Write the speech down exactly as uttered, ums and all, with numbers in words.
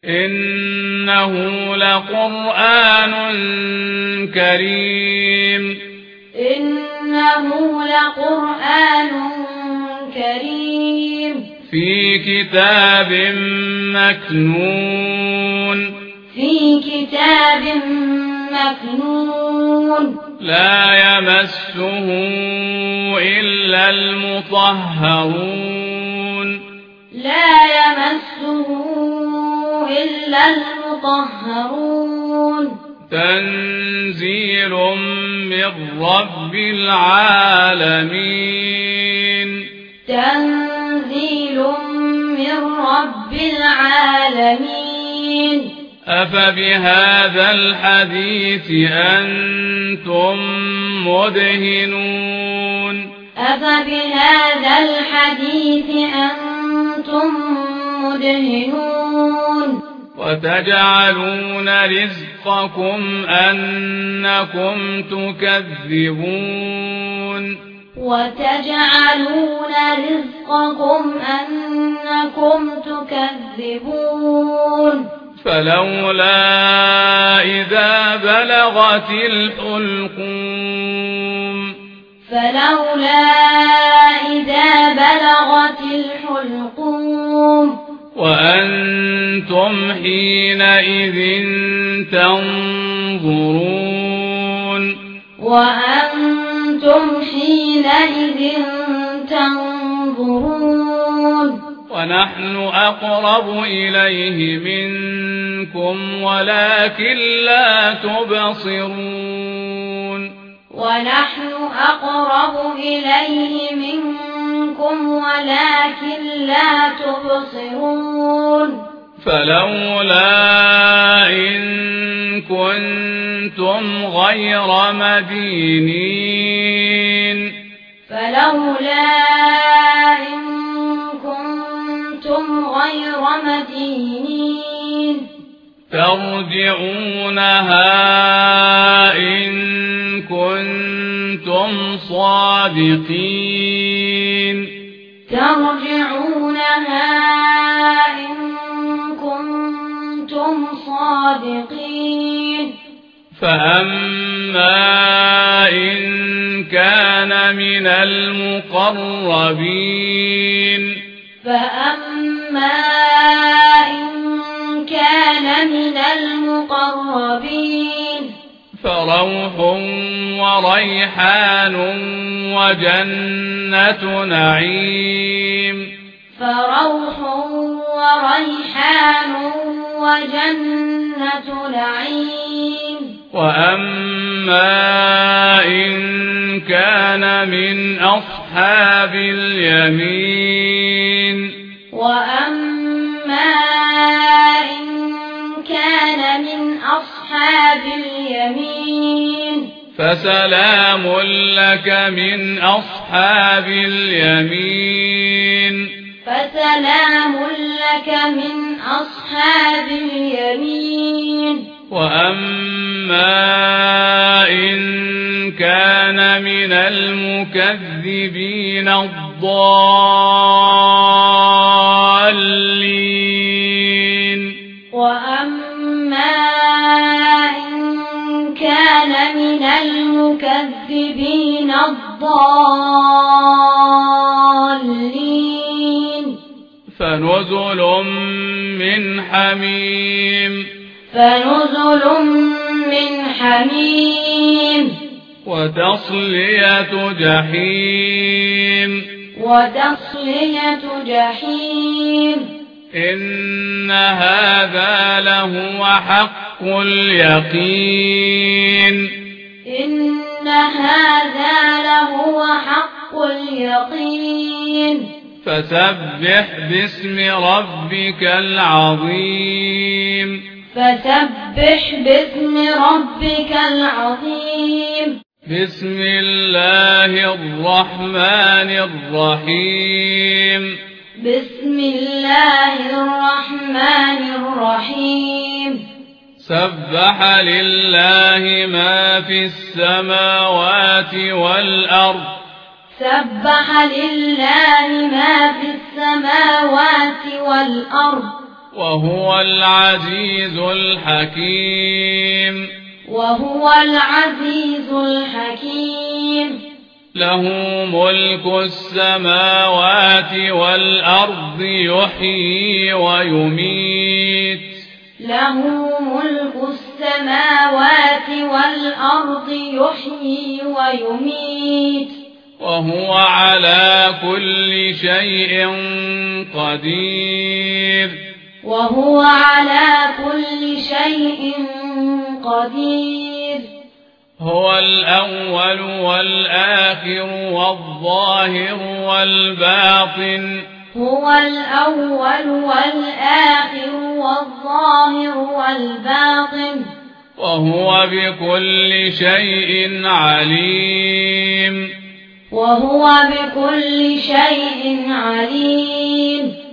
إنه لقرآن كريم إنه لقرآن كريم في كتاب مكنون في كتاب مكنون لا يمسه إلا المطهرون لا يمسه إلا المطهرون تنزيل من رب العالمين تنزيل من رب العالمين أفبهذا الحديث أنتم مدهنون أفبهذا الحديث أنتم مدهنون وتجعلون رزقكم أنكم تكذبون وتجعلون رزقكم أنكم تكذبون فلولا إذا بلغت الحلقوم فلولا إذا بلغت الحلقوم وأنتم حينئذ تنظرون وأنتم حينئذ تنظرون ونحن أقرب إليه منكم ولكن لا تبصرون ونحن أقرب إليه منكم ولكن لا تبصرون فلولا إن كنتم غير مدينين فلولا إن كنتم غير مدينين ترجعونها إن كنتم صادقين ترجعونها إن كنتم صادقين فأما إن كان من المقربين فأما إن كان من المقربين فروح وريحان وجنة نعيم فروح وريحان وجنة نعيم وأما إن كان من أصحاب اليمين وأما إن كان من أصحاب اليمين فسلام لك من أصحاب اليمين فسلام لك من أصحاب اليمين وأما إن كان من المكذبين الضالين وأما إن كان من المكذبين الضالين فنزل من حميم فنزل من حميم وتصلية جحيم وتصلية جحيم إن هذا لهو حق اليقين إن هذا لهو حق اليقين فسبح باسم ربك العظيم فسبح باسم ربك العظيم بسم الله الرحمن الرحيم بسم الله الرحمن الرحيم سبح لله ما في السماوات والأرض سبح لله ما في السماوات والأرض وهو العزيز الحكيم وهو العزيز الحكيم له ملك السماوات والأرض يحيي ويميت له ملك السماوات والأرض يحيي ويميت وهو على كل شيء قدير وهو على كل شيء قدير هو الأول والآخر والظاهر والباطن هو الأول والآخر والظاهر والباطن وهو بكل شيء عليم وهو بكل شيء عليم